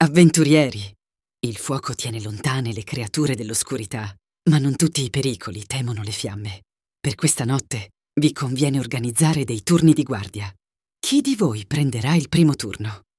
Avventurieri! Il fuoco tiene lontane le creature dell'oscurità, ma non tutti i pericoli temono le fiamme. Per questa notte vi conviene organizzare dei turni di guardia. Chi di voi prenderà il primo turno?